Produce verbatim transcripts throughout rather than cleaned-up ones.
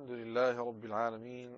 الحمد لله رب العالمين،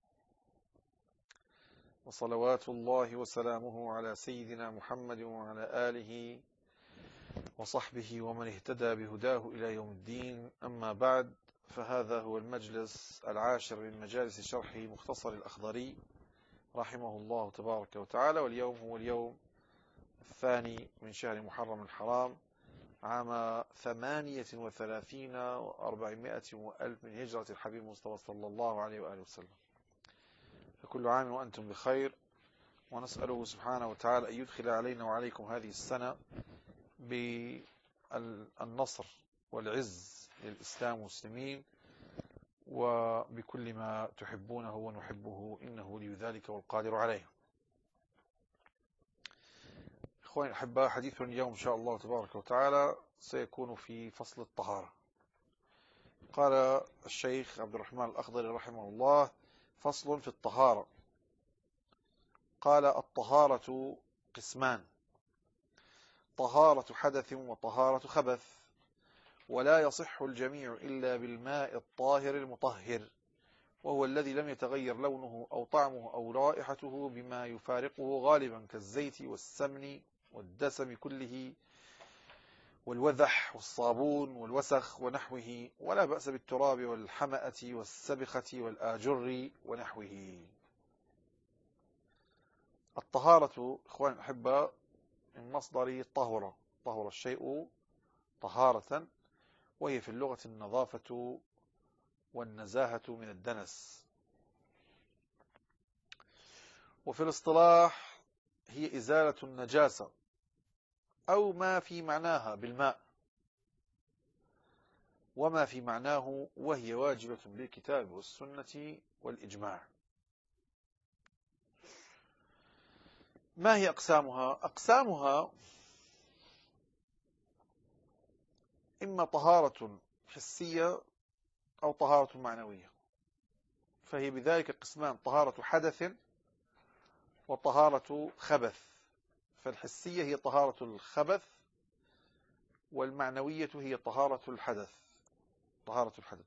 وصلوات الله وسلامه على سيدنا محمد وعلى آله وصحبه ومن اهتدى بهداه إلى يوم الدين. أما بعد، فهذا هو المجلس العاشر من مجالس شرح مختصر الأخضري رحمه الله تبارك وتعالى، واليوم هو اليوم الثاني من شهر محرم الحرام عام ثمانية وثلاثين وأربعمائة وألف من هجرة الحبيب المصطفى صلى الله عليه وآله وسلم. فكل عام وأنتم بخير، ونسأله سبحانه وتعالى أن يدخل علينا وعليكم هذه السنة بالنصر والعز للإسلام والمسلمين، وبكل ما تحبونه ونحبه، إنه ولي ذلك والقادر عليه. إخواني الأحباء، حديثنا اليوم إن شاء الله تبارك وتعالى سيكون في فصل الطهارة. قال الشيخ عبد الرحمن الأخضري رحمه الله: فصل في الطهارة. قال: الطهارة قسمان: طهارة حدث وطهارة خبث، ولا يصح الجميع إلا بالماء الطاهر المطهر، وهو الذي لم يتغير لونه أو طعمه أو رائحته بما يفارقه غالبا كالزيت والسمن والدسم كله والوذح والصابون والوسخ ونحوه، ولا بأس بالتراب والحمأة والسبخة والآجر ونحوه. الطهارة إخواني الأحباء من مصدر طهر، طهر الشيء طهارة، وهي في اللغة النظافة والنزاهة من الدنس، وفي الاصطلاح هي إزالة النجاسة أو ما في معناها بالماء وما في معناه، وهي واجبة بالكتاب والسنة والإجماع. ما هي أقسامها؟ أقسامها إما طهارة حسية أو طهارة معنوية، فهي بذلك قسمان: طهارة حدث وطهارة خبث. فالحسية هي طهارة الخبث، والمعنوية هي طهارة الحدث. طهارة الحدث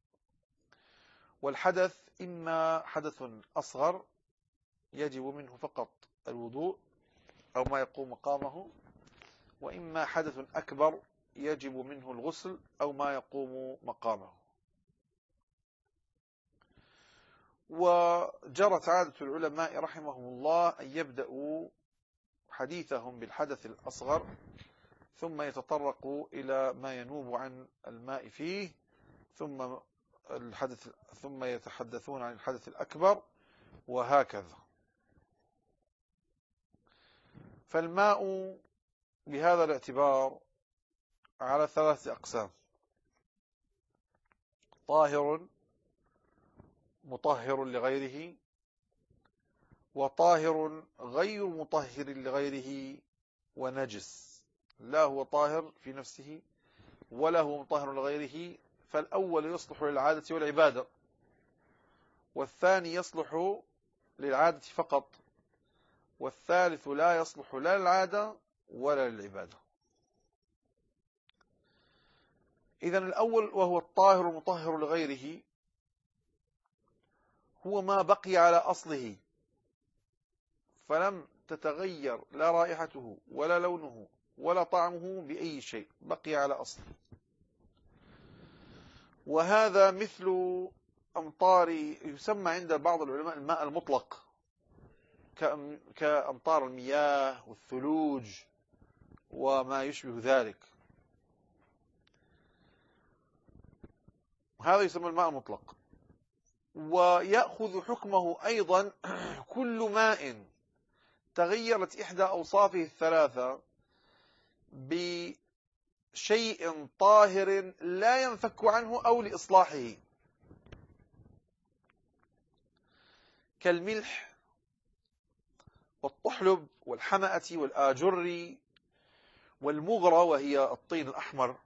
والحدث إما حدث أصغر يجب منه فقط الوضوء أو ما يقوم مقامه، وإما حدث أكبر يجب منه الغسل أو ما يقوم مقامه. وجرت عادة العلماء رحمهم الله أن يبدأوا حديثهم بالحدث الأصغر، ثم يتطرقوا إلى ما ينوب عن الماء فيه، ثم الحدث ثم يتحدثون عن الحدث الأكبر، وهكذا. فالماء بهذا الاعتبار على ثلاثة أقسام: طاهر مطهر لغيره، وطاهر غير مطهر لغيره، ونجس لا هو طاهر في نفسه ولا هو مطهر لغيره. فالأول يصلح للعادة والعبادة، والثاني يصلح للعادة فقط، والثالث لا يصلح لا للعادة ولا للعبادة. إذن الأول وهو الطاهر المطهر لغيره هو ما بقي على أصله فلم تتغير لا رائحته ولا لونه ولا طعمه بأي شيء، بقي على أصله. وهذا مثل أمطار، يسمى عند بعض العلماء الماء المطلق، كأمطار المياه والثلوج وما يشبه ذلك. هذا يسمى الماء المطلق. ويأخذ حكمه أيضا كل ماء تغيرت إحدى أوصافه الثلاثة بشيء طاهر لا ينفك عنه أو لإصلاحه، كالملح والطحلب والحمأة والآجر والمغرى وهي الطين الأحمر،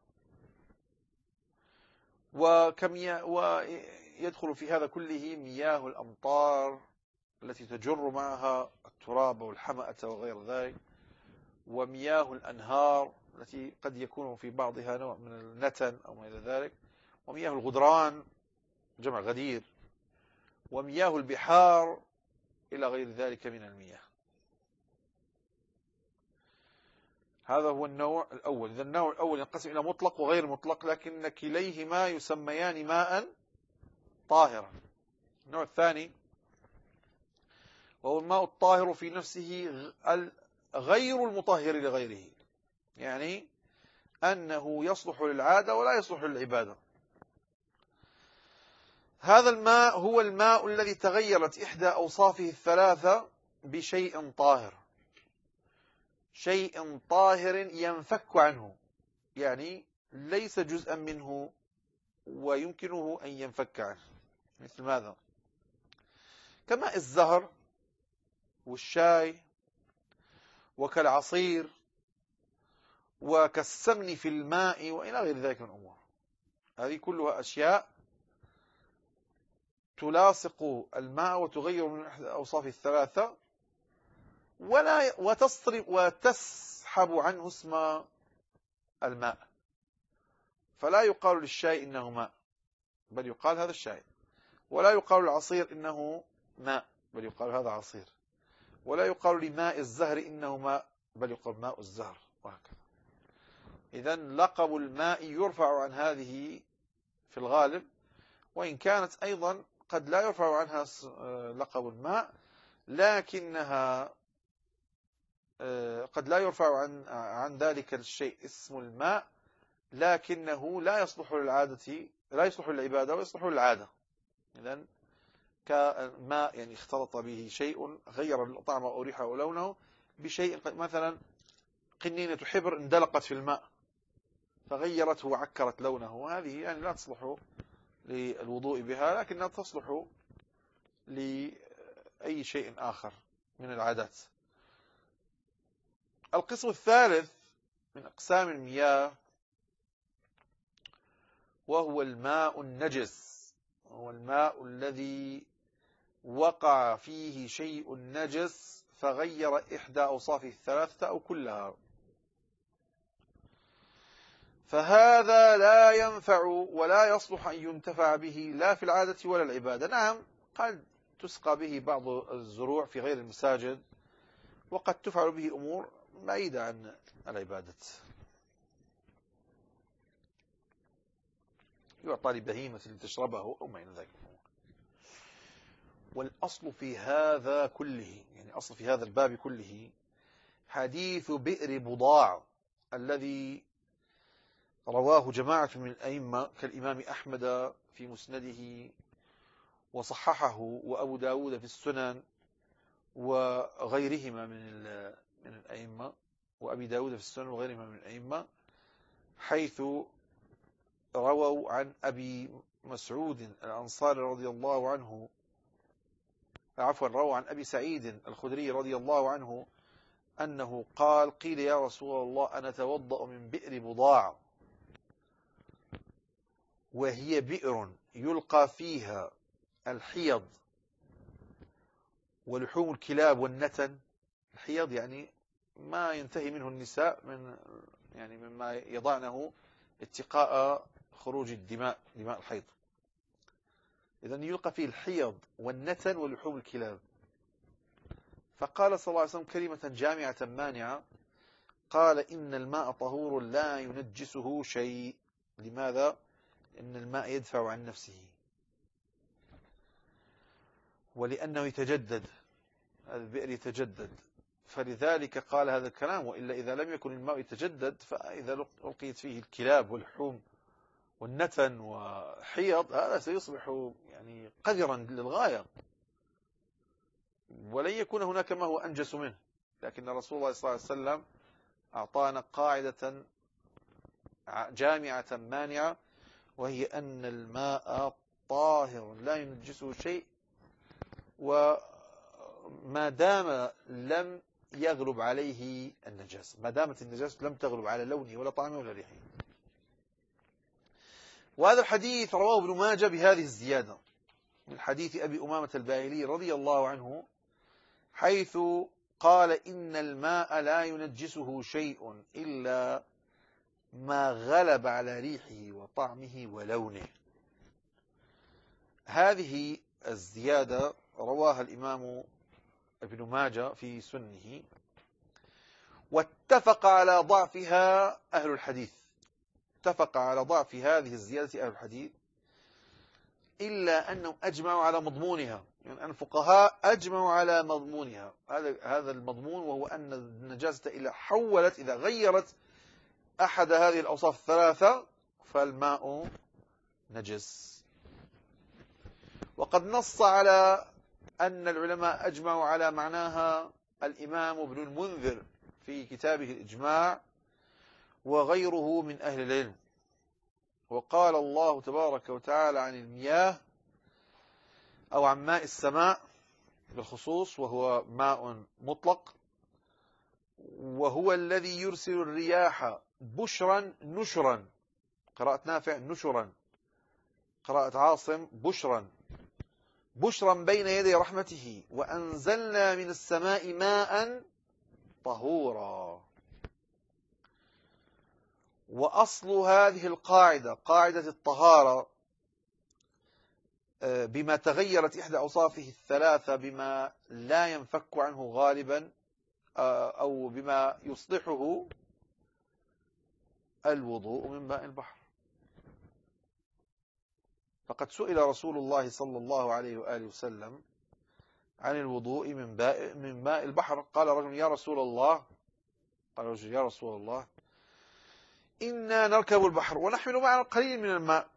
ويدخل في هذا كله مياه الأمطار التي تجر معها التراب والحمأة وغير ذلك، ومياه الأنهار التي قد يكون في بعضها نوع من النتن أو ما إلى ذلك، ومياه الغدران جمع غدير، ومياه البحار إلى غير ذلك من المياه. هذا هو النوع الأول. إذا النوع الأول ينقسم إلى مطلق وغير مطلق، لكن كليهما يسميان ماء طاهرا. النوع الثاني وهو الماء الطاهر في نفسه غير المطهر لغيره، يعني أنه يصلح للعادة ولا يصلح للعبادة. هذا الماء هو الماء الذي تغيرت إحدى أوصافه الثلاثة بشيء طاهر، شيء طاهر ينفك عنه، يعني ليس جزءا منه ويمكنه أن ينفك عنه. مثل ماذا؟ كماء الزهر والشاي وكالعصير وكالسمن في الماء وإلى غير ذلك من الأمور. هذه كلها أشياء تلاصق الماء وتغير من أحد الأوصاف الثلاثة ولا وتصرف وتسحب عنه اسم الماء، فلا يقال للشاي إنه ماء بل يقال هذا الشاي، ولا يقال للعصير إنه ماء بل يقال هذا عصير، ولا يقال لماء الزهر إنه ماء بل يقال ماء الزهر، وهكذا. إذن لقب الماء يرفع عن هذه في الغالب، وإن كانت أيضا قد لا يرفع عنها لقب الماء، لكنها قد لا يرفع عن عن ذلك الشيء اسم الماء، لكنه لا يصلح للعادة، لا يصلح للعبادة ويصلح للعادة. إذن كماء يعني اختلط به شيء غير طعمه أو ريحه أو لونه بشيء، مثلا قنينة حبر اندلقت في الماء فغيرته وعكرت لونه، هذه يعني لا تصلح للوضوء بها، لكنها تصلح لأي شيء آخر من العادات. القسم الثالث من أقسام المياه وهو الماء النجس، وهو الماء الذي وقع فيه شيء نجس فغير إحدى أوصافه الثلاثة أو كلها، فهذا لا ينفع ولا يصلح أن ينتفع به لا في العادة ولا العبادة. نعم، قد تسقى به بعض الزروع في غير المساجد، وقد تفعل به أمور بعيدة عن العبادة، يعطى لبهيمة لتشربه أو ما إلى ذلك. والأصل في هذا كله، يعني أصل في هذا الباب كله، حديث بئر بضاع الذي رواه جماعة من الأئمة كالإمام أحمد في مسنده وصححه، وأبو داود في السنن وغيرهما من من الأئمة، وأبي داود في السنن وغيرهما من الأئمة، حيث رووا عن أبي مسعود الأنصاري رضي الله عنه، عفوا رووا عن أبي سعيد الخدري رضي الله عنه أنه قال: قيل يا رسول الله أنا أتوضأ من بئر بضاع وهي بئر يلقى فيها الحيض ولحوم الكلاب والنتن. الحيض يعني ما ينتهي منه النساء من يعني مما يضعنه اتقاء خروج الدماء، دماء الحيض. إذن يلقى فيه الحيض والنتن ولحوم الكلاب. فقال صلى الله عليه وسلم كلمة جامعة مانعة، قال: إن الماء طهور لا ينجسه شيء. لماذا؟ إن الماء يدفع عن نفسه، ولأنه يتجدد، البئر يتجدد، فلذلك قال هذا الكلام. وإلا إذا لم يكن الماء يتجدد، فإذا ألقيت فيه الكلاب واللحوم والنتن وحيض، هذا سيصبح يعني قذرا للغاية، ولن يكون هناك ما هو أنجس منه. لكن رسول الله صلى الله عليه وسلم أعطانا قاعدة جامعة مانعة، وهي أن الماء طاهر لا ينجسه شيء، وما دام لم يغلب عليه النجاسة، ما دامت النجاسة لم تغلب على لونه ولا طعمه ولا ريحه. وهذا الحديث رواه ابن ماجه بهذه الزيادة من حديث أبي أمامة الباهلي رضي الله عنه، حيث قال: إن الماء لا ينجسه شيء إلا ما غلب على ريحه وطعمه ولونه. هذه الزيادة رواها الإمام ابن ماجه في سنه، واتفق على ضعفها أهل الحديث، اتفق على ضعف هذه الزيادة أهل الحديث، إلا أنهم أجمعوا على مضمونها، يعني أن الفقهاء أجمعوا على مضمونها، هذا هذا المضمون، وهو أن النجاسة إذا حولت، إذا غيرت أحد هذه الأوصاف الثلاثة فالماء نجس. وقد نص على أن العلماء أجمعوا على معناها الإمام ابن المنذر في كتابه الإجماع وغيره من أهل العلم. وقال الله تبارك وتعالى عن المياه أو عن ماء السماء بالخصوص، وهو ماء مطلق، وهو الذي يرسل الرياح بشرا نشرا، قراءة نافع نشرا، قراءة عاصم بشرا، بشرا بين يدي رحمته، وأنزلنا من السماء ماء طهورا. وأصل هذه القاعدة، قاعدة الطهارة، بما تغيرت إحدى أوصافه الثلاثة بما لا ينفك عنه غالبا أو بما يصلحه، الوضوء من ماء البحر. فقد سئل رسول الله صلى الله عليه وآله وسلم عن الوضوء من ماء من ماء البحر، قال رجل يا رسول الله قال رجل يا رسول الله إنا نركب البحر ونحمل معنا قليل من الماء،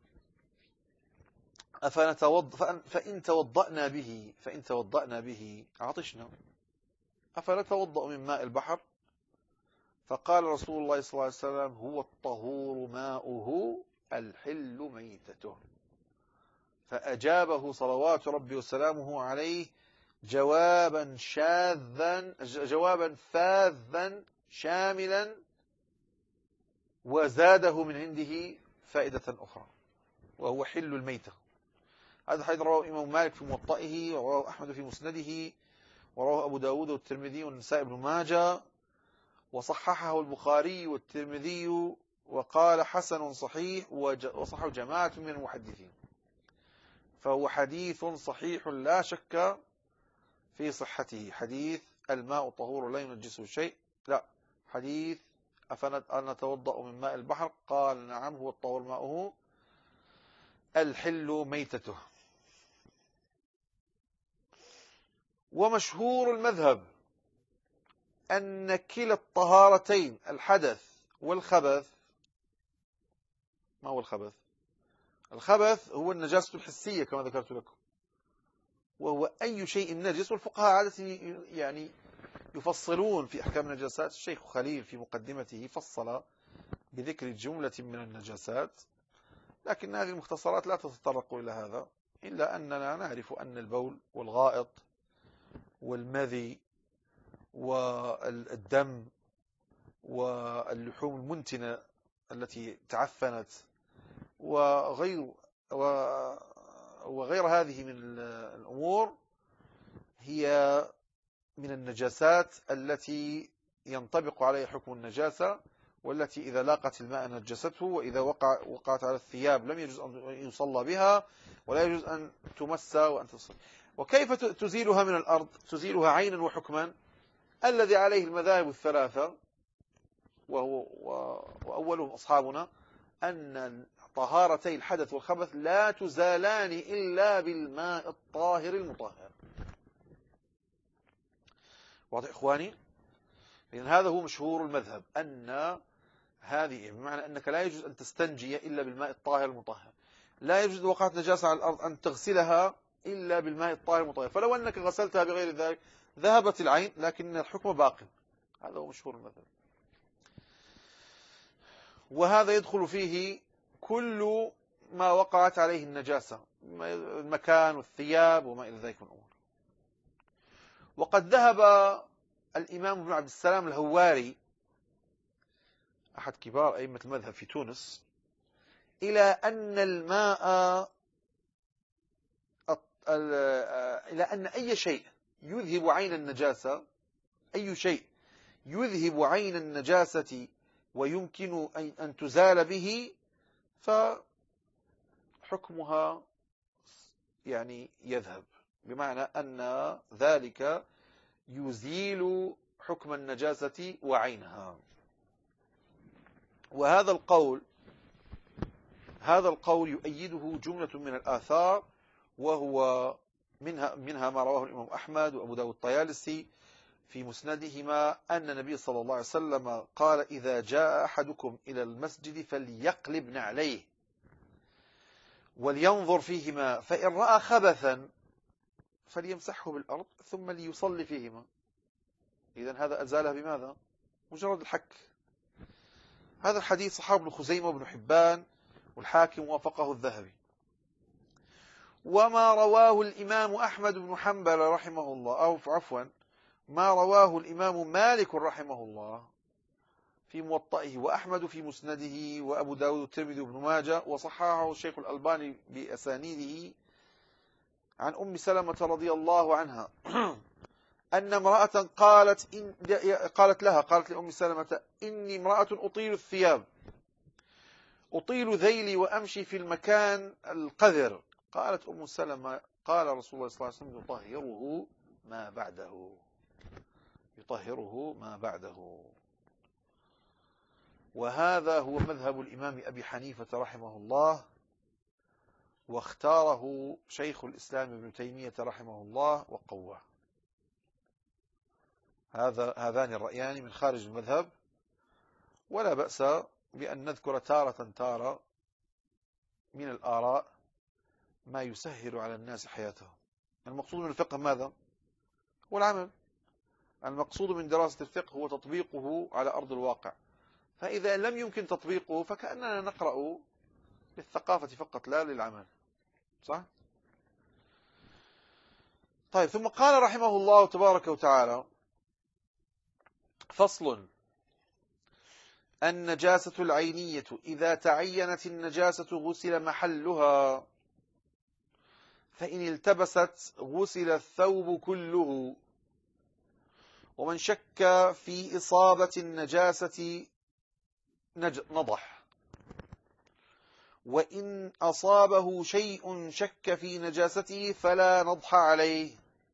أفنتوضأ فإن توضأنا به فإن توضأنا به عطشنا، أفنتوضأ من ماء البحر؟ فقال رسول الله صلى الله عليه وسلم هو الطهور ماؤه الحل ميتته. فأجابه صلوات ربي وسلامه عليه جوابا شاذا جوابا فاذا شاملا، وزاده من عنده فائدة أخرى، وهو حل الميتة. هذا الحديث رواه الإمام مالك في موطئه، ورواه أحمد في مسنده، ورواه أبو داود والترمذي والنسائي بن ماجه، وصححه البخاري والترمذي، وقال حسن صحيح، وصححه جماعة من المحدثين. فهو حديث صحيح لا شك في صحته، حديث الماء طهور لا ينجسه شيء، لا، حديث أفنتوضأ من ماء البحر؟ قال نعم هو الطهور ماؤه الحل ميتته. ومشهور المذهب أن كلا الطهارتين، الحدث والخبث، ما هو الخبث؟ الخبث هو النجاسة الحسية كما ذكرت لكم، وهو أي شيء نجس. والفقهاء عادة يعني يفصلون في أحكام النجاسات. الشيخ خليل في مقدمته فصل بذكر جملة من النجاسات، لكن هذه المختصرات لا تتطرق إلى هذا، إلا أننا نعرف أن البول والغائط والمذي والدم واللحوم المنتنة التي تعفنت وغير وغير هذه من الأمور هي من النجاسات التي ينطبق عليها حكم النجاسة، والتي إذا لاقت الماء نجسته، وإذا وقع وقعت على الثياب لم يجوز أن يصلى بها، ولا يجوز أن تمس وأن تصل. وكيف تزيلها من الأرض؟ تزيلها عينا وحكما، الذي عليه المذاهب الثلاثة، وهو وأولهم أصحابنا، أن طهارتي الحدث والخبث لا تزالان إلا بالماء الطاهر المطهر. واضح إخواني؟ إذن هذا هو مشهور المذهب، أن هذه بمعنى أنك لا يجوز أن تستنجي إلا بالماء الطاهر المطهر، لا يجوز وقعت نجاسة على الأرض أن تغسلها إلا بالماء الطاهر المطهر، فلو أنك غسلتها بغير ذلك ذهبت العين لكن الحكم باق. هذا هو مشهور المذهب. وهذا يدخل فيه كل ما وقعت عليه النجاسة، المكان والثياب وما إلى ذلك من الأمور. وقد ذهب الإمام ابن عبد السلام الهواري أحد كبار أئمة المذهب في تونس إلى أن الماء إلى أن أي شيء يذهب عين النجاسة، أي شيء يذهب عين النجاسة ويمكن أن تزال به فحكمها يعني يذهب، بمعنى أن ذلك يزيل حكم النجاسة وعينها. وهذا القول هذا القول يؤيده جملة من الآثار، وهو منها منها ما رواه الإمام أحمد وأبو داود الطيالسي في مسندهما أن النبي صلى الله عليه وسلم قال: إذا جاء أحدكم إلى المسجد فليقلب نعليه ولينظر فيهما، فإن رأى خبثا فليمسحه بالأرض ثم ليصلي فيهما. إذن هذا أزالها بماذا؟ مجرد الحك. هذا الحديث صححه ابن خزيمة وابن حبان والحاكم وافقه الذهبي. وما رواه الإمام أحمد بن حنبل رحمه الله، أو عفوا ما رواه الإمام مالك رحمه الله في موطئه، وأحمد في مسنده، وأبو داود والترمذي وابن ماجه، وصححه الشيخ الألباني بأسانيده، عن أم سلمة رضي الله عنها أن امرأة قالت إن قالت لها قالت لأم سلمة: إني امرأة أطيل الثياب، أطيل ذيلي وأمشي في المكان القذر. قالت أم سلمة: قال رسول الله صلى الله عليه وسلم: يطهره ما بعده يطهره ما بعده. وهذا هو مذهب الإمام أبي حنيفة رحمه الله، واختاره شيخ الإسلام ابن تيمية رحمه الله وقواه. هذا هذان الرأيان من خارج المذهب، ولا بأس بأن نذكر تارة تارة من الآراء ما يسهل على الناس حياتهم. المقصود من الفقه ماذا؟ هو العمل. المقصود من دراسة الفقه هو تطبيقه على أرض الواقع، فإذا لم يمكن تطبيقه فكأننا نقرأ للثقافة فقط لا للعمل. صح؟ طيب، ثم قال رحمه الله تبارك وتعالى: فصل: النجاسة العينية إذا تعينت النجاسة غسل محلها، فإن التبست غسل الثوب كله. ومن شك في إصابة النجاسة نضح، وإن أصابه شيء شك في نجاسته فلا نضح عليه.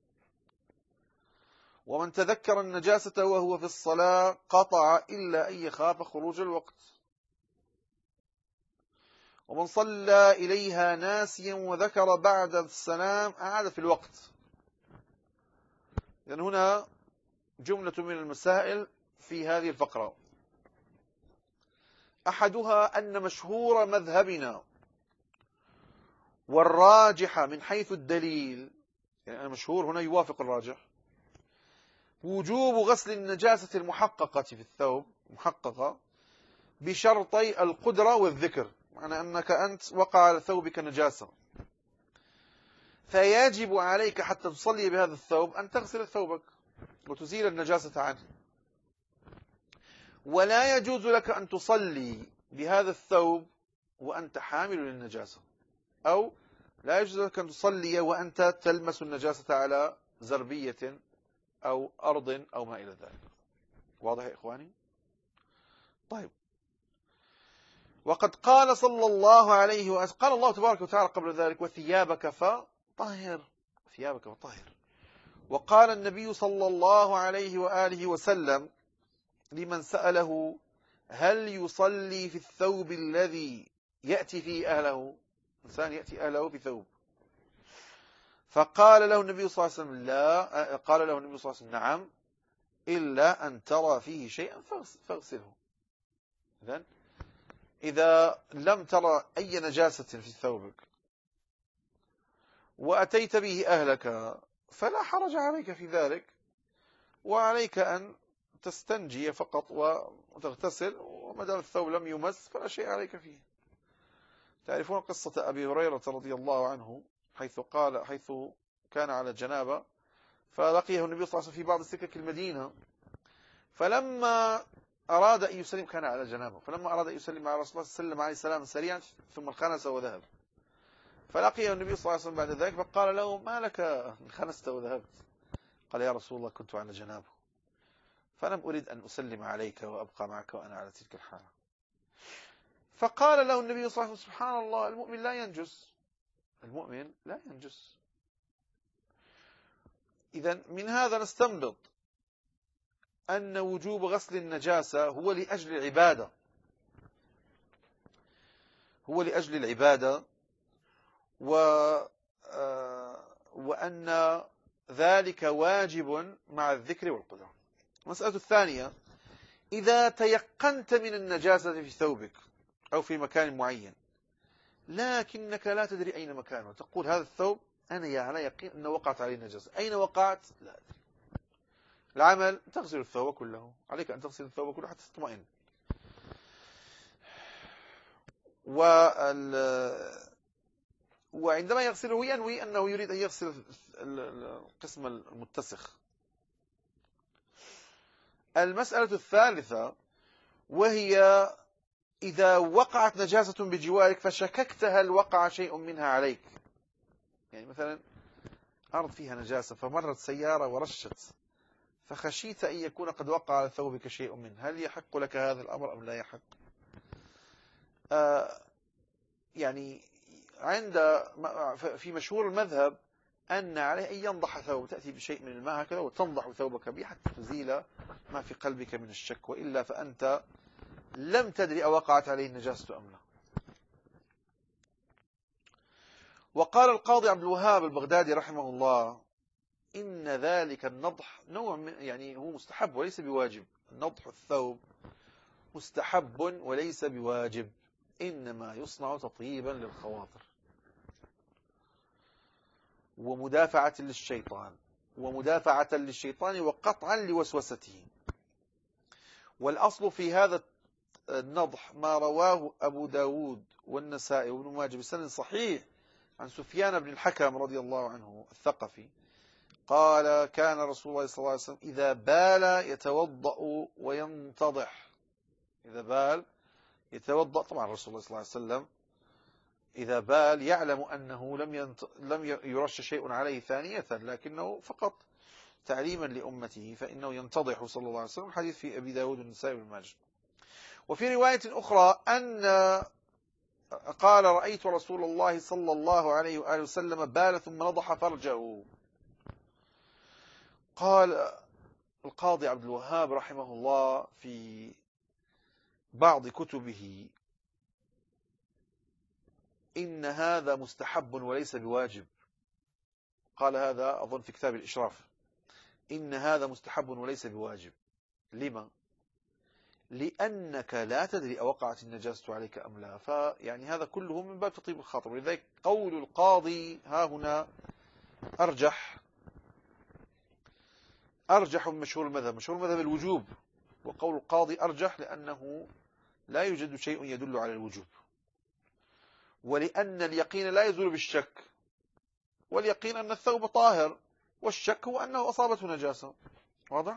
ومن تذكر النجاسة وهو في الصلاة قطع إلا أن يخاف خروج الوقت. ومن صلى إليها ناسيا وذكر بعد السلام أعاد في الوقت. لأن هنا جملة من المسائل في هذه الفقرة. أحدها أن مشهور مذهبنا والراجح من حيث الدليل، يعني المشهور هنا يوافق الراجح، وجوب غسل النجاسة المحققة في الثوب محققة بشرطي القدرة والذكر، معنى أنك أنت وقع على ثوبك نجاسة، فيجب عليك حتى تصلي بهذا الثوب أن تغسل ثوبك وتزيل النجاسة عنه. ولا يجوز لك أن تصلي بهذا الثوب وأنت حامل للنجاسة، أو لا يجوز لك أن تصلي وأنت تلمس النجاسة على زربية أو أرض أو ما إلى ذلك. واضح يا إخواني؟ طيب، وقد قال صلى الله عليه وسلم، قال الله تبارك وتعالى قبل ذلك: وثيابك فطهر، ثيابك فطهر. وقال النبي صلى الله عليه وآله وسلم لمن سأله: هل يصلي في الثوب الذي يأتي فيه أهله؟ إنسان يأتي أهله في ثوب، فقال له النبي صلى الله عليه وسلم: لا. قال له النبي صلى الله عليه وسلم: نعم، إلا أن ترى فيه شيئا فاغسله. إذن إذا لم ترى أي نجاسة في ثوبك وأتيت به أهلك فلا حرج عليك في ذلك، وعليك أن تستنجي فقط وتغتسل، وما دام الثوب لم يمس فلا شيء عليك فيه. تعرفون قصة أبي هريرة رضي الله عنه، حيث قال حيث كان على جنابة، فلقيه النبي صلى الله عليه وسلم في بعض سكك المدينة، فلما أراد أن يسلم، كان على جنابه، فلما أراد أن يسلم على رسول الله سلم عليه سلاما سريعا ثم انخنس وذهب. فلقيه النبي صلى الله عليه وسلم بعد ذلك فقال له: ما لك انخنست وذهبت؟ قال: يا رسول الله، كنت على جنابه فلم أريد أن أسلم عليك وأبقى معك وأنا على تلك الحالة. فقال له النبي صلى الله عليه وسلم: سبحان الله، المؤمن لا ينجس، المؤمن لا ينجس. إذن من هذا نستنبط أن وجوب غسل النجاسة هو لأجل العبادة، هو لأجل العبادة، و وأن ذلك واجب مع الذكر والقدرة. المسألة الثانية: إذا تيقنت من النجاسة في ثوبك أو في مكان معين لكنك لا تدري أين مكانه، تقول هذا الثوب أنا يا على يقين أنه وقعت عليه النجاسة، أين وقعت؟ لا أدري. العمل: تغسل الثوب كله، عليك أن تغسل الثوب كله حتى تطمئن. وعندما يغسله ينوي أنه يريد أن يغسل القسم المتسخ. المسألة الثالثة وهي: إذا وقعت نجاسة بجوارك فشككت هل وقع شيء منها عليك، يعني مثلا أرض فيها نجاسة فمرت سيارة ورشت، فخشيت أن يكون قد وقع على ثوبك شيء منه، هل يحق لك هذا الأمر أم لا يحق؟ آه يعني عند في مشهور المذهب أن عليه أن ينضح ثوب، تأتي بشيء من الماء هكذا وتنضح ثوبك به حتى تزيل ما في قلبك من الشك، وإلا فأنت لم تدري أوقعت عليه النجاسة أم لا. وقال القاضي عبد الوهاب البغدادي رحمه الله: إن ذلك النضح نوع من يعني هو مستحب وليس بواجب. نضح الثوب مستحب وليس بواجب، إنما يصنع تطيبا للخواطر ومدافعة للشيطان ومدافعة للشيطان وقطعا لوسوسته. والأصل في هذا النضح ما رواه أبو داود والنسائي وابن ماجه بسند صحيح عن سفيان بن الحكم رضي الله عنه الثقفي قال: كان رسول الله صلى الله عليه وسلم إذا بال يتوضأ وينتضح. إذا بال يتوضأ، طبعا رسول الله صلى الله عليه وسلم إذا بال يعلم أنه لم ينت... لم يرش شيء عليه ثانية، لكنه فقط تعليما لأمته فإنه ينتضح صلى الله عليه وسلم. حديث في أبي داود والنسائي بن ماجه. وفي رواية أخرى أن قال: رأيت رسول الله صلى الله عليه وآله وسلم بال ثم نضح فرجه. قال القاضي عبد الوهاب رحمه الله في بعض كتبه: إن هذا مستحب وليس بواجب. قال هذا أظن في كتاب الإشراف: إن هذا مستحب وليس بواجب. لما؟ لأنك لا تدري أوقعت النجاسة عليك أم لا، فيعني هذا كله من باب تطيب الخاطر. ولذلك قول القاضي ها هنا أرجح أرجح من مشهور المذهب. مشهور المذهب الوجوب، وقول القاضي أرجح لأنه لا يوجد شيء يدل على الوجوب، ولأن اليقين لا يزول بالشك، واليقين أن الثوب طاهر، والشك هو أنه أصابته نجاسة. واضح؟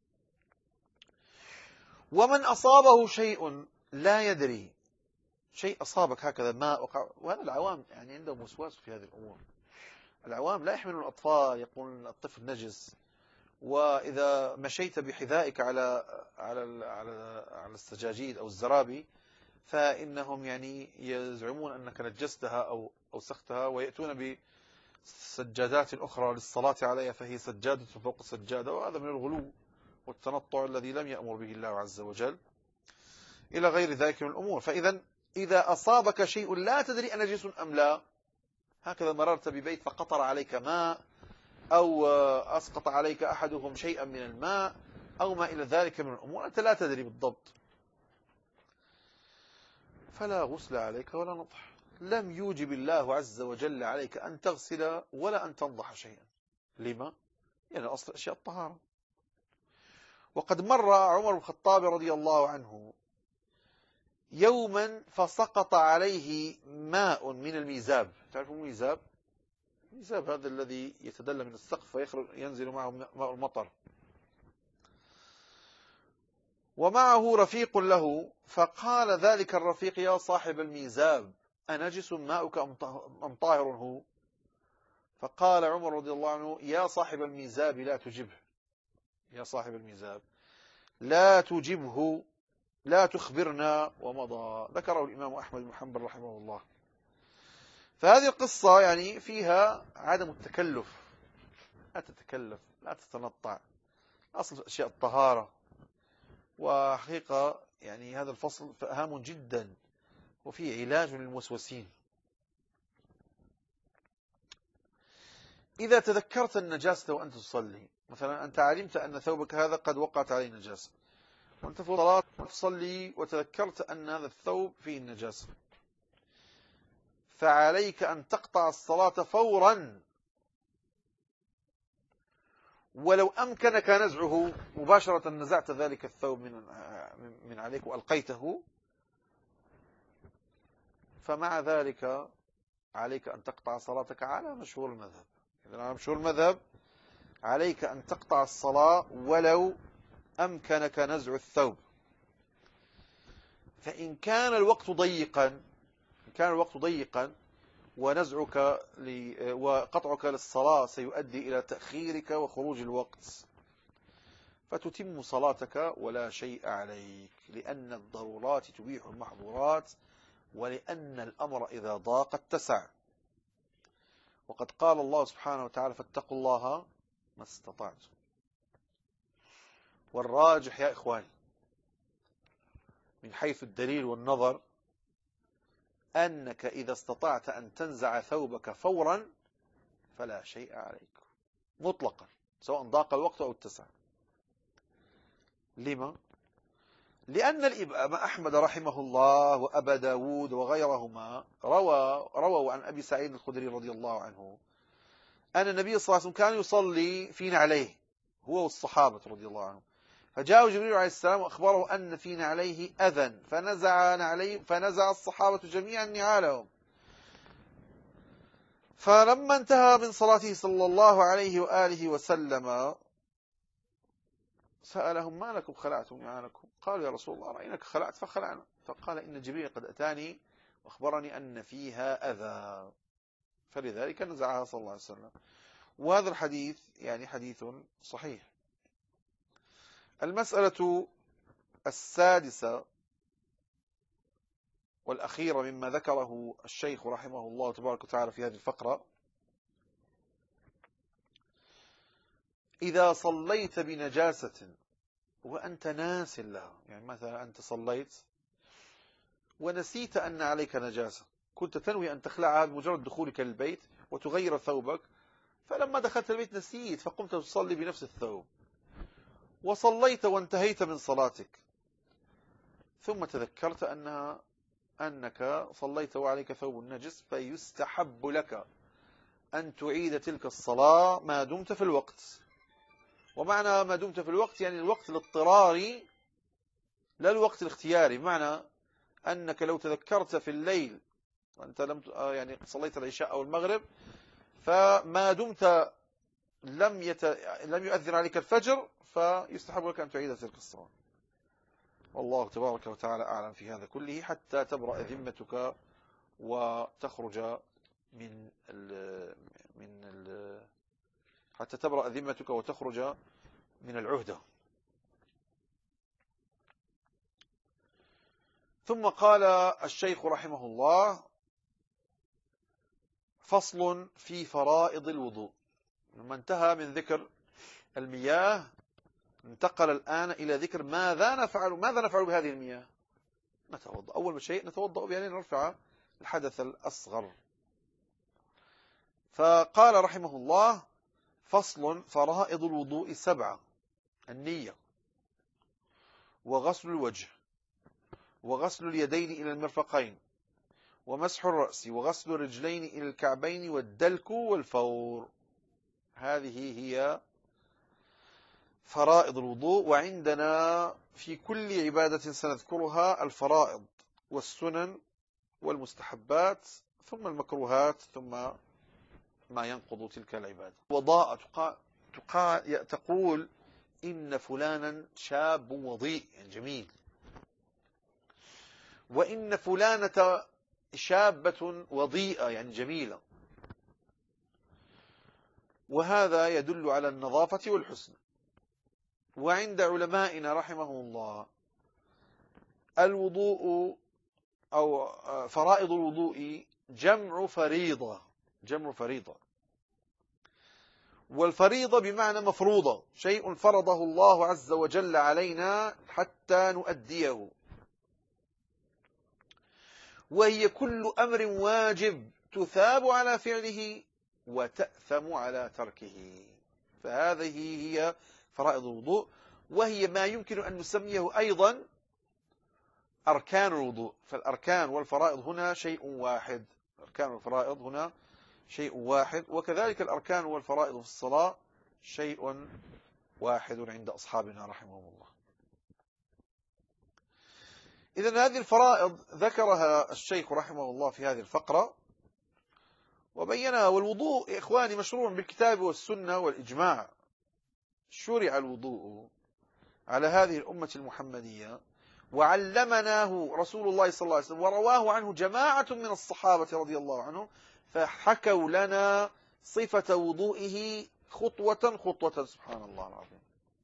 ومن أصابه شيء لا يدري، شيء أصابك هكذا ماء وقع، وهذا العوام يعني عندهم وسواس في هذه الأمور. العوام لا يحملون الأطفال يقولون الطفل نجس، وإذا مشيت بحذائك على على على على السجاجيد أو الزرابي فإنهم يعني يزعمون أنك نجستها أو أوسختها، ويأتون بسجادات أخرى للصلاة عليها فهي سجادة فوق سجادة، وهذا من الغلو والتنطع الذي لم يأمر به الله عز وجل، إلى غير ذلك من الأمور. فإذا إذا أصابك شيء لا تدري أنجس أم لا، هكذا مررت ببيت فقطر عليك ماء، أو أسقط عليك أحدهم شيئا من الماء، أو ما إلى ذلك من الأمور، أنت لا تدري بالضبط، فلا غسل عليك ولا نضح. لم يوجب الله عز وجل عليك أن تغسل ولا أن تنضح شيئا. لما؟ يعني أصل أشياء الطهارة. وقد مر عمر بن الخطاب رضي الله عنه يوما فسقط عليه ماء من الميزاب. تعرفون الميزاب؟ الميزاب هذا الذي يتدلى من السقف فيخرج ينزل معه ماء المطر. ومعه رفيق له، فقال ذلك الرفيق: يا صاحب الميزاب، أنجس ماؤك أم طاهر هو؟ فقال عمر رضي الله عنه: يا صاحب الميزاب لا تجبه، يا صاحب الميزاب لا تجبه، لا تخبرنا. ومضى. ذكره الإمام أحمد بن حنبل رحمه الله. فهذه القصة يعني فيها عدم التكلف، لا تتكلف، لا تتنطع، أصل أشياء الطهارة. وحقيقة يعني هذا الفصل هام جدا وفيه علاج للموسوسين. إذا تذكرت النجاسة وأنت تصلي، مثلا أنت علمت أن ثوبك هذا قد وقعت عليه نجاسة، وأنت في الصلاة تصلي وتذكرت أن هذا الثوب فيه النجاسة، فعليك أن تقطع الصلاة فورا، ولو أمكنك نزعه مباشرة نزعت ذلك الثوب من من عليك وألقيته، فمع ذلك عليك أن تقطع صلاتك على مشهور المذهب. إذن على مشهور المذهب عليك أن تقطع الصلاة ولو أمكنك نزع الثوب. فإن كان الوقت ضيقا إن كان الوقت ضيقا ونزعك وقطعك للصلاة سيؤدي إلى تأخيرك وخروج الوقت، فتتم صلاتك ولا شيء عليك، لأن الضرورات تبيح المحظورات، ولأن الأمر إذا ضاق اتسع. وقد قال الله سبحانه وتعالى: فاتقوا الله ما استطعتم. والراجح يا إخواني من حيث الدليل والنظر أنك إذا استطعت أن تنزع ثوبك فورا فلا شيء عليك مطلقا، سواء ضاق الوقت أو اتسع. لما؟ لأن الإمام أحمد رحمه الله وأبا داود وغيرهما روى رووا عن أبي سعيد الخدري رضي الله عنه أن النبي صلى الله عليه وسلم كان يصلي في نعليه هو والصحابة رضي الله عنهم، فجاء جبريل عليه السلام وأخبره أن في نعليه أذى، فنزع نعليه فنزع الصحابة جميعا نعالهم. فلما انتهى من صلاته صلى الله عليه وآله وسلم سألهم: ما لكم خلعتم نعالكم؟ قالوا: يا رسول الله رأيناك خلعت فخلعنا. فقال: إن جبريل قد أتاني وأخبرني أن فيها أذى، فلذلك نزعها صلى الله عليه وسلم. وهذا الحديث يعني حديث صحيح. المسألة السادسة والأخيرة مما ذكره الشيخ رحمه الله تبارك وتعالى في هذه الفقرة: إذا صليت بنجاسة وأنت ناس لها، يعني مثلا أنت صليت ونسيت أن عليك نجاسة، كنت تنوي أن تخلعها بمجرد دخولك للبيت وتغير ثوبك، فلما دخلت البيت نسيت فقمت تصلي بنفس الثوب، وصليت وانتهيت من صلاتك، ثم تذكرت أنها أنك صليت وعليك ثوب نجس، فيستحب لك أن تعيد تلك الصلاة ما دمت في الوقت. ومعنى ما دمت في الوقت يعني الوقت الاضطراري لا الوقت الاختياري، بمعنى أنك لو تذكرت في الليل وأنت لم يعني صليت العشاء أو المغرب، فما دمت لم يت... لم يؤذن عليك الفجر فيستحب لك أن تعيد تلك الصلاة. والله تبارك وتعالى أعلم في هذا كله، حتى تبرأ ذمتك وتخرج من ال... من ال... حتى تبرأ ذمتك وتخرج من العهدة. ثم قال الشيخ رحمه الله: فصل في فرائض الوضوء. لما انتهى من ذكر المياه انتقل الآن إلى ذكر ماذا نفعل ماذا نفعل بهذه المياه. نتوضأ، أول شيء نتوضأ بأن نرفع الحدث الأصغر. فقال رحمه الله: فصل فرائض الوضوء سبعة: النية، وغسل الوجه، وغسل اليدين إلى المرفقين، ومسح الرأس، وغسل الرجلين إلى الكعبين، والدلك والفور. هذه هي فرائض الوضوء. وعندنا في كل عبادة سنذكرها الفرائض والسنن والمستحبات ثم المكروهات ثم ما ينقض تلك العبادة. وضاء تقول إن فلانا شاب وضيء يعني جميل، وإن فلانة شابة وضيئة يعني جميلة، وهذا يدل على النظافة والحسن. وعند علمائنا رحمهم الله الوضوء أو فرائض الوضوء جمع فريضة، جمع فريضة. والفريضة بمعنى مفروضة، شيء فرضه الله عز وجل علينا حتى نؤديه، وهي كل أمر واجب تثاب على فعله وتأثم على تركه. فهذه هي فرائض الوضوء، وهي ما يمكن أن نسميه أيضا أركان الوضوء. فالأركان والفرائض هنا شيء واحد، الأركان والفرائض هنا شيء واحد، وكذلك الأركان والفرائض في الصلاة شيء واحد عند أصحابنا رحمهم الله. إذن هذه الفرائض ذكرها الشيخ رحمه الله في هذه الفقرة وبينها. والوضوء يا إخواني مشروع بالكتاب والسنة والإجماع. شرع الوضوء على هذه الأمة المحمدية، وعلمناه رسول الله صلى الله عليه وسلم، ورواه عنه جماعة من الصحابة رضي الله عنهم، فحكوا لنا صفة وضوئه خطوة خطوة. سبحان الله العظيم.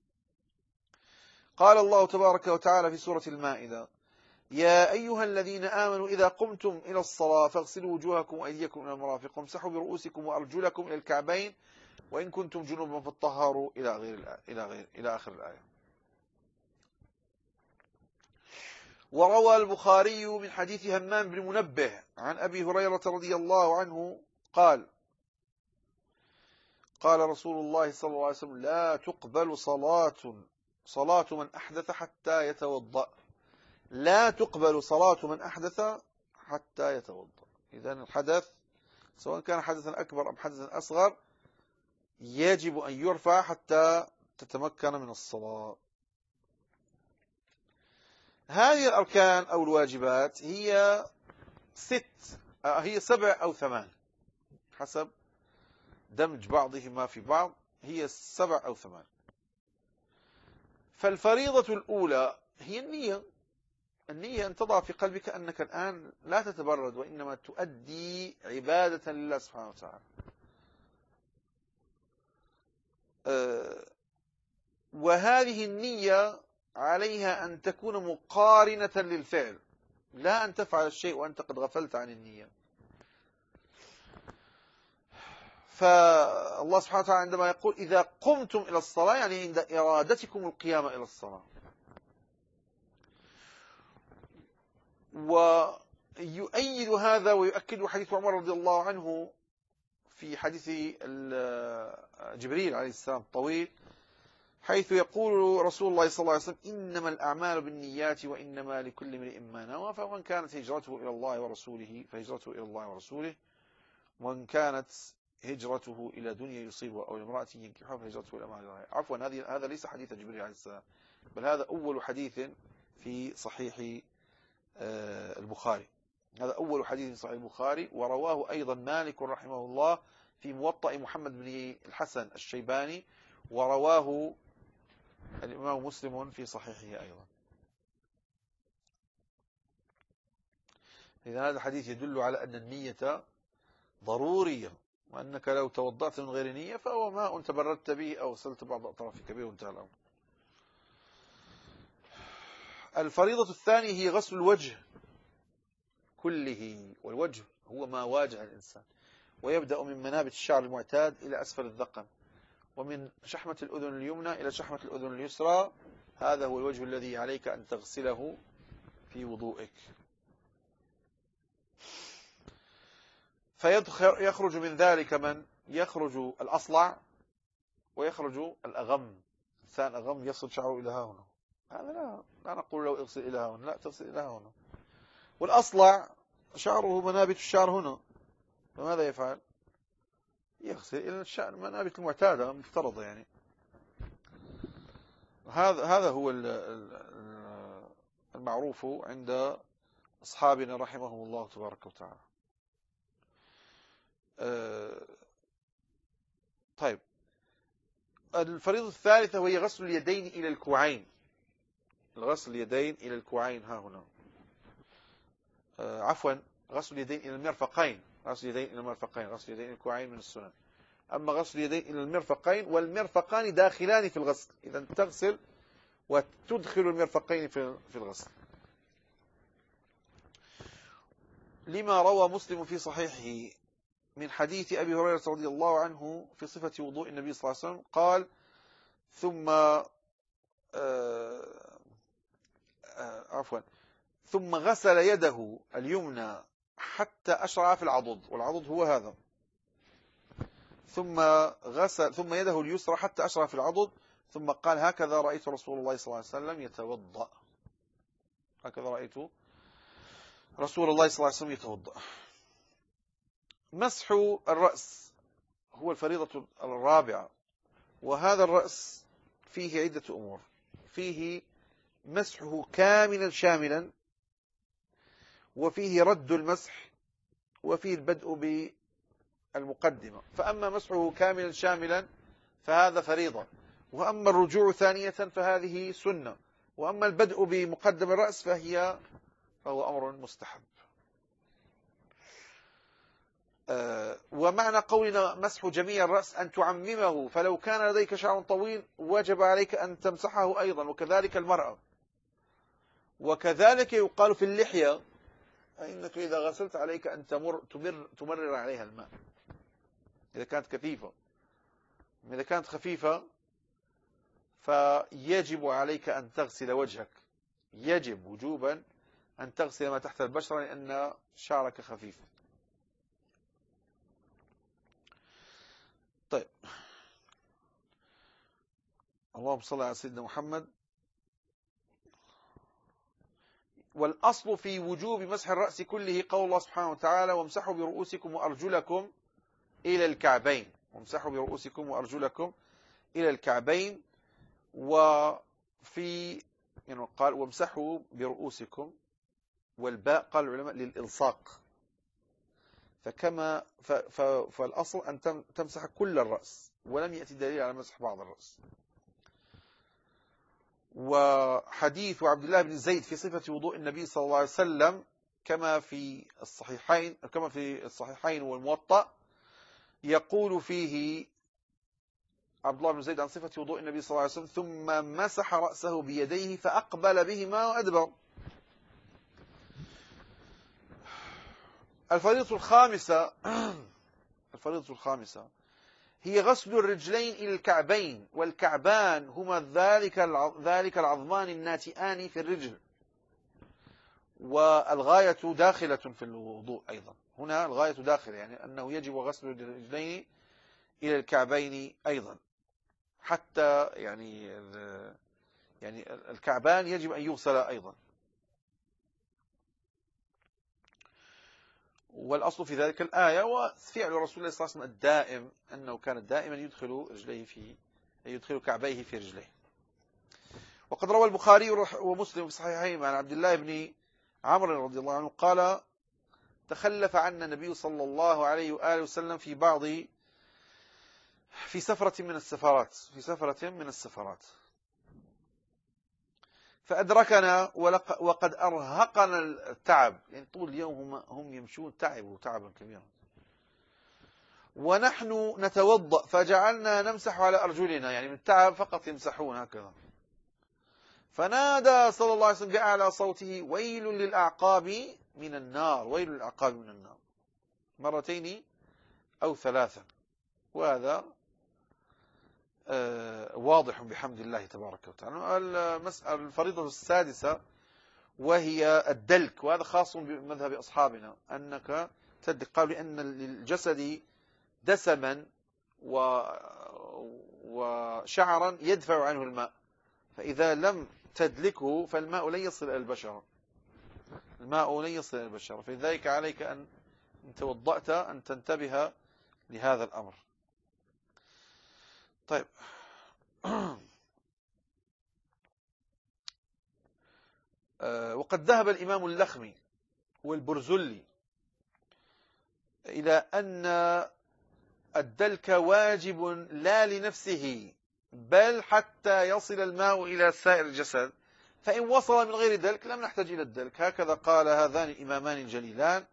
قال الله تبارك وتعالى في سورة المائدة: يا أيها الذين آمنوا إذا قمتم إلى الصلاة فاغسلوا وجوهكم وأيديكم إلى المرافق وامسحوا برؤوسكم وأرجلكم إلى الكعبين وإن كنتم جنوبا فاطهروا إلى غير إلى غير إلى آخر الآية. وروى البخاري من حديث همام بن منبه عن أبي هريرة رضي الله عنه قال: قال رسول الله صلى الله عليه وسلم: لا تقبل صلاة صلاة من أحدث حتى يتوضأ. لا تقبل صلاة من أحدث حتى يتوضأ. إذن الحدث سواء كان حدثا أكبر أم حدثا أصغر يجب أن يرفع حتى تتمكن من الصلاة. هذه الأركان أو الواجبات هي ست، هي سبع أو ثمان حسب دمج بعضهما في بعض، هي سبع أو ثمان. فالفريضة الأولى هي النية. النية أن تضع في قلبك أنك الآن لا تتبرد، وإنما تؤدي عبادة لله سبحانه وتعالى. أه وهذه النية عليها أن تكون مقارنة للفعل، لا أن تفعل الشيء وأنت قد غفلت عن النية. فالله سبحانه وتعالى عندما يقول إذا قمتم إلى الصلاة، يعني عند إرادتكم القيام إلى الصلاة. ويؤيد هذا ويؤكد حديث عمر رضي الله عنه في حديث جبريل عليه السلام الطويل، حيث يقول رسول الله صلى الله عليه وسلم: إنما الأعمال بالنيات وإنما لكل امرئ ما نوى، فمن كانت هجرته إلى الله ورسوله فهجرته إلى الله ورسوله، ومن كانت هجرته إلى دنيا يصيبها أو امرأة ينكحها فهجرته إلى ما هاجر إليه. عفوا، هذه هذا ليس حديث جبريل عليه السلام، بل هذا أول حديث في صحيح البخاري. هذا أول حديث في صحيح البخاري، ورواه أيضا مالك رحمه الله في موطأ محمد بن الحسن الشيباني، ورواه الإمام مسلم في صحيحه أيضا. إذا هذا الحديث يدل على أن النية ضرورية، وأنك لو توضأت من غير نية فهو ماء تبردت به أو غسلت بعض أطرافك به وانتهى الأمر. الفريضة الثانية هي غسل الوجه كله، والوجه هو ما واجه الإنسان، ويبدأ من منابت الشعر المعتاد إلى أسفل الذقن، ومن شحمة الأذن اليمنى إلى شحمة الأذن اليسرى. هذا هو الوجه الذي عليك أن تغسله في وضوئك. فيخرج من ذلك من يخرج الأصلع ويخرج الأغم. إنسان أغم يصل شعره إلى ها هنا، هذا لا, لا نقول له اغسل إلى ها هنا، لا، تغسل إلى ها هنا. والأصلع شعره منابت الشعر هنا، فماذا يفعل؟ يغسل إلى الشعر منابت المعتادة مفترضة يعني. هذا هذا هو المعروف عند أصحابنا رحمهم الله تبارك وتعالى. طيب، الفريضة الثالثة وهي غسل اليدين إلى الكوعين. غسل اليدين إلى الكوعين ها هنا، عفوا غسل اليدين إلى المرفقين. غسل اليدين إلى المرفقين، غسل اليدين إلى الكوعين من السنن. أما غسل اليدين إلى المرفقين، والمرفقان داخلان في الغسل، إذا تغسل وتدخل المرفقين في الغسل. لما روى مسلم في صحيحه من حديث أبي هريرة رضي الله عنه في صفة وضوء النبي صلى الله عليه وسلم قال: ثم آه آه عفوا ثم غسل يده اليمنى حتى أشرع في العضد، والعضد هو هذا، ثم غسل ثم يده اليسرى حتى أشرع في العضد، ثم قال: هكذا رأيت رسول الله صلى الله عليه وسلم يتوضأ. هكذا رأيت رسول الله صلى الله عليه وسلم يتوضأ. مسح الرأس هو الفريضة الرابعة، وهذا الرأس فيه عدة أمور: فيه مسحه كاملا شاملا، وفيه رد المسح، وفيه البدء بالمقدمة. فأما مسحه كاملا شاملا فهذا فريضة، وأما الرجوع ثانية فهذه سنة، وأما البدء بمقدم الرأس فهي فهو أمر مستحب. آه ومعنى قولنا مسح جميع الرأس أن تعممه، فلو كان لديك شعر طويل وجب عليك أن تمسحه أيضا، وكذلك المرأة. وكذلك يقال في اللحية: إنك إذا غسلت عليك أن تمر تمر تمرر عليها الماء إذا كانت كثيفة. إذا كانت خفيفة فيجب عليك أن تغسل وجهك، يجب وجوبا أن تغسل ما تحت البشرة لأن شعرك خفيف. طيب، اللهم صل على سيدنا محمد. والأصل في وجوب مسح الرأس كله قول الله سبحانه وتعالى: وامسحوا برؤوسكم وأرجلكم إلى الكعبين. وامسحوا برؤوسكم وأرجلكم إلى الكعبين. وفي يعني قال: وامسحوا برؤوسكم، والباء قال العلماء للإلصاق، فكما ف ف فالأصل أن تمسح كل الرأس، ولم يأتي دليل على مسح بعض الرأس. وحديث عبد الله بن زيد في صفة وضوء النبي صلى الله عليه وسلم كما في الصحيحين كما في الصحيحين والموطأ، يقول فيه عبد الله بن زيد عن صفة وضوء النبي صلى الله عليه وسلم: ثم مسح رأسه بيديه فأقبل بهما وأدبر. الفريضة الخامسة الفريضة الخامسة هي غسل الرجلين إلى الكعبين، والكعبان هما ذلك ذلك العظمان الناتئان في الرجل، والغاية داخلة في الوضوء أيضا. هنا الغاية داخلة، يعني أنه يجب غسل الرجلين إلى الكعبين أيضا، حتى يعني يعني الكعبان يجب أن يغسل أيضا. والأصل في ذلك الآية وفعل رسول الله صلى الله عليه وسلم الدائم، أنه كان دائما يدخل رجليه في يدخل كعبيه في رجليه. وقد روى البخاري ومسلم في صحيحين عن عبد الله بن عمرو رضي الله عنه قال: تخلف عنا النبي صلى الله عليه وآله وسلم في بعض في سفرة من السفرات في سفرة من السفرات فأدركنا وقد أرهقنا التعب، يعني طول اليوم هم, هم يمشون تعبوا تعبا كبيرا، ونحن نتوضأ فجعلنا نمسح على أرجلنا، يعني من التعب فقط يمسحون هكذا. فنادى صلى الله عليه وسلم بأعلى صوته: ويل للأعقاب من النار، ويل للأعقاب من النار، مرتين أو ثلاثا. وهذا واضح بحمد الله تبارك وتعالى. المسألة الفريضة السادسة وهي الدلك، وهذا خاص بمذهب أصحابنا، أنك تدلك. قالوا لأن للجسد دسما وشعرا يدفع عنه الماء، فإذا لم تدلكه فالماء لن يصل إلى البشرة الماء لن يصل إلى البشرة فلذلك عليك أن توضأت أن تنتبه لهذا الأمر. طيب، وقد ذهب الإمام اللخمي والبرزلي إلى أن الدلك واجب لا لنفسه، بل حتى يصل الماء إلى سائر الجسد، فإن وصل من غير دلك لم نحتاج إلى الدلك. هكذا قال هذان الإمامان الجليلان،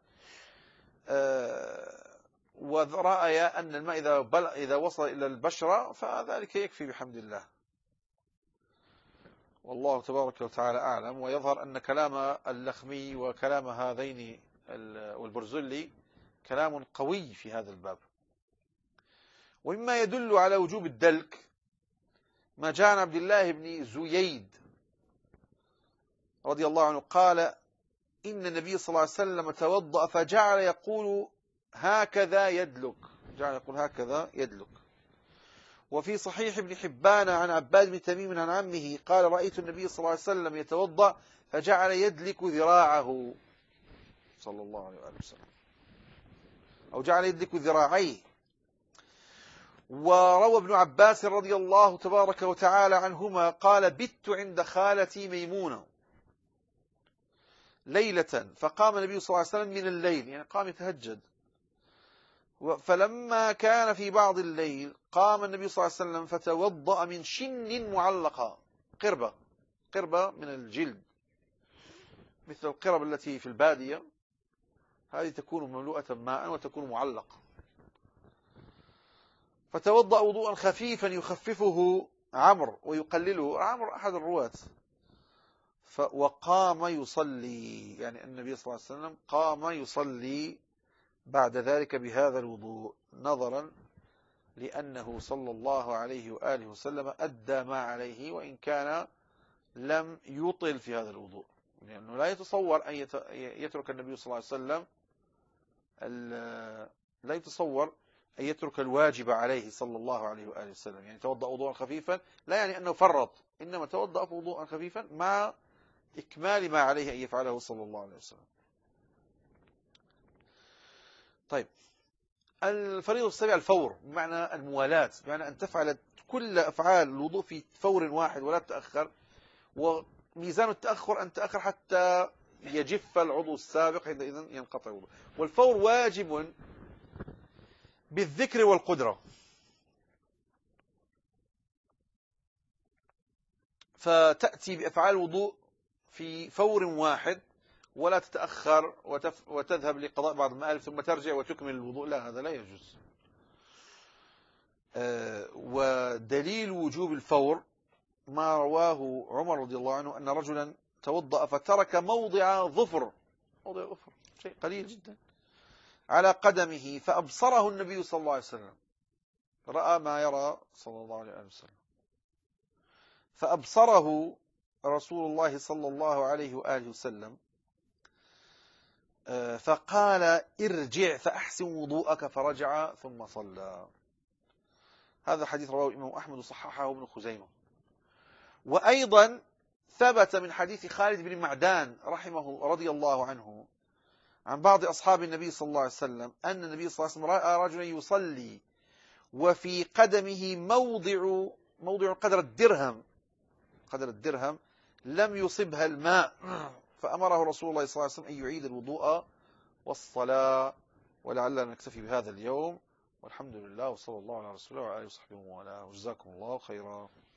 ورأي أن الماء إذا, إذا وصل إلى البشرة فذلك يكفي بحمد الله. والله تبارك وتعالى أعلم. ويظهر أن كلام اللخمي وكلام هذين والبرزلي كلام قوي في هذا الباب. ومما يدل على وجوب الدلك ما جاء عن عبد الله بن زييد رضي الله عنه قال إن النبي صلى الله عليه وسلم توضأ فجعل يقول هكذا يدلك، جعل يقول هكذا يدلك. وفي صحيح ابن حبان عن عباد بن تميم عن عمه قال رأيت النبي صلى الله عليه وسلم يتوضأ فجعل يدلك ذراعه صلى الله عليه وسلم، أو جعل يدلك ذراعيه. وروى ابن عباس رضي الله تبارك وتعالى عنهما قال بت عند خالتي ميمونة ليلة فقام النبي صلى الله عليه وسلم من الليل، يعني قام يتهجد، فلما كان في بعض الليل قام النبي صلى الله عليه وسلم فتوضأ من شن معلقة، قربة قربة من الجلد مثل القرب التي في البادية، هذه تكون مملوءة ماء وتكون معلقة، فتوضأ وضوءا خفيفا يخففه عمرو ويقلله، عمرو أحد الرواة، وقام يصلي، يعني النبي صلى الله عليه وسلم قام يصلي بعد ذلك بهذا الوضوء، نظرا لأنه صلى الله عليه وآله وسلم أدى ما عليه وإن كان لم يطل في هذا الوضوء، لأنه لا يتصور أن يترك النبي صلى الله عليه وسلم لا يتصور أن يترك الواجب عليه صلى الله عليه وآله وسلم، يعني توضأ وضوءا خفيفا لا يعني أنه فرط، إنما توضأ وضوءا خفيفا مع إكمال ما عليه أن يفعله صلى الله عليه وسلم. طيب، الفريضة السابعة الفور، بمعنى الموالاة، بمعنى أن تفعل كل أفعال الوضوء في فور واحد ولا تتأخر، وميزان التأخر أن تأخر حتى يجف العضو السابق إذن ينقطع الوضوء. والفور واجب بالذكر والقدرة، فتأتي بأفعال الوضوء في فور واحد ولا تتأخر وتف... وتذهب لقضاء بعض المآلف ثم ترجع وتكمل الوضوء، لا، هذا لا يجوز. أه ودليل وجوب الفور ما رواه عمر رضي الله عنه أن رجلا توضأ فترك موضع ظفر، موضع ظفر شيء قليل جدا، على قدمه فأبصره النبي صلى الله عليه وسلم، رأى ما يرى صلى الله عليه وسلم، فأبصره رسول الله صلى الله عليه وآله وسلم فقال ارجع فأحسن وضوءك، فرجع ثم صلى. هذا الحديث رواه الإمام أحمد وصححه ابن خزيمة. وأيضا ثبت من حديث خالد بن معدان رحمه رضي الله عنه عن بعض أصحاب النبي صلى الله عليه وسلم أن النبي صلى الله عليه وسلم رأى رجلا يصلي وفي قدمه موضع موضع قدر الدرهم قدر الدرهم لم يصبها الماء، فأمره رسول الله صلى الله عليه وسلم أن يعيد الوضوء والصلاة. ولعلنا نكتفي بهذا اليوم، والحمد لله، وصلى الله على رسوله وعلى آله وصحبه وعلى، وجزاكم الله خيرا.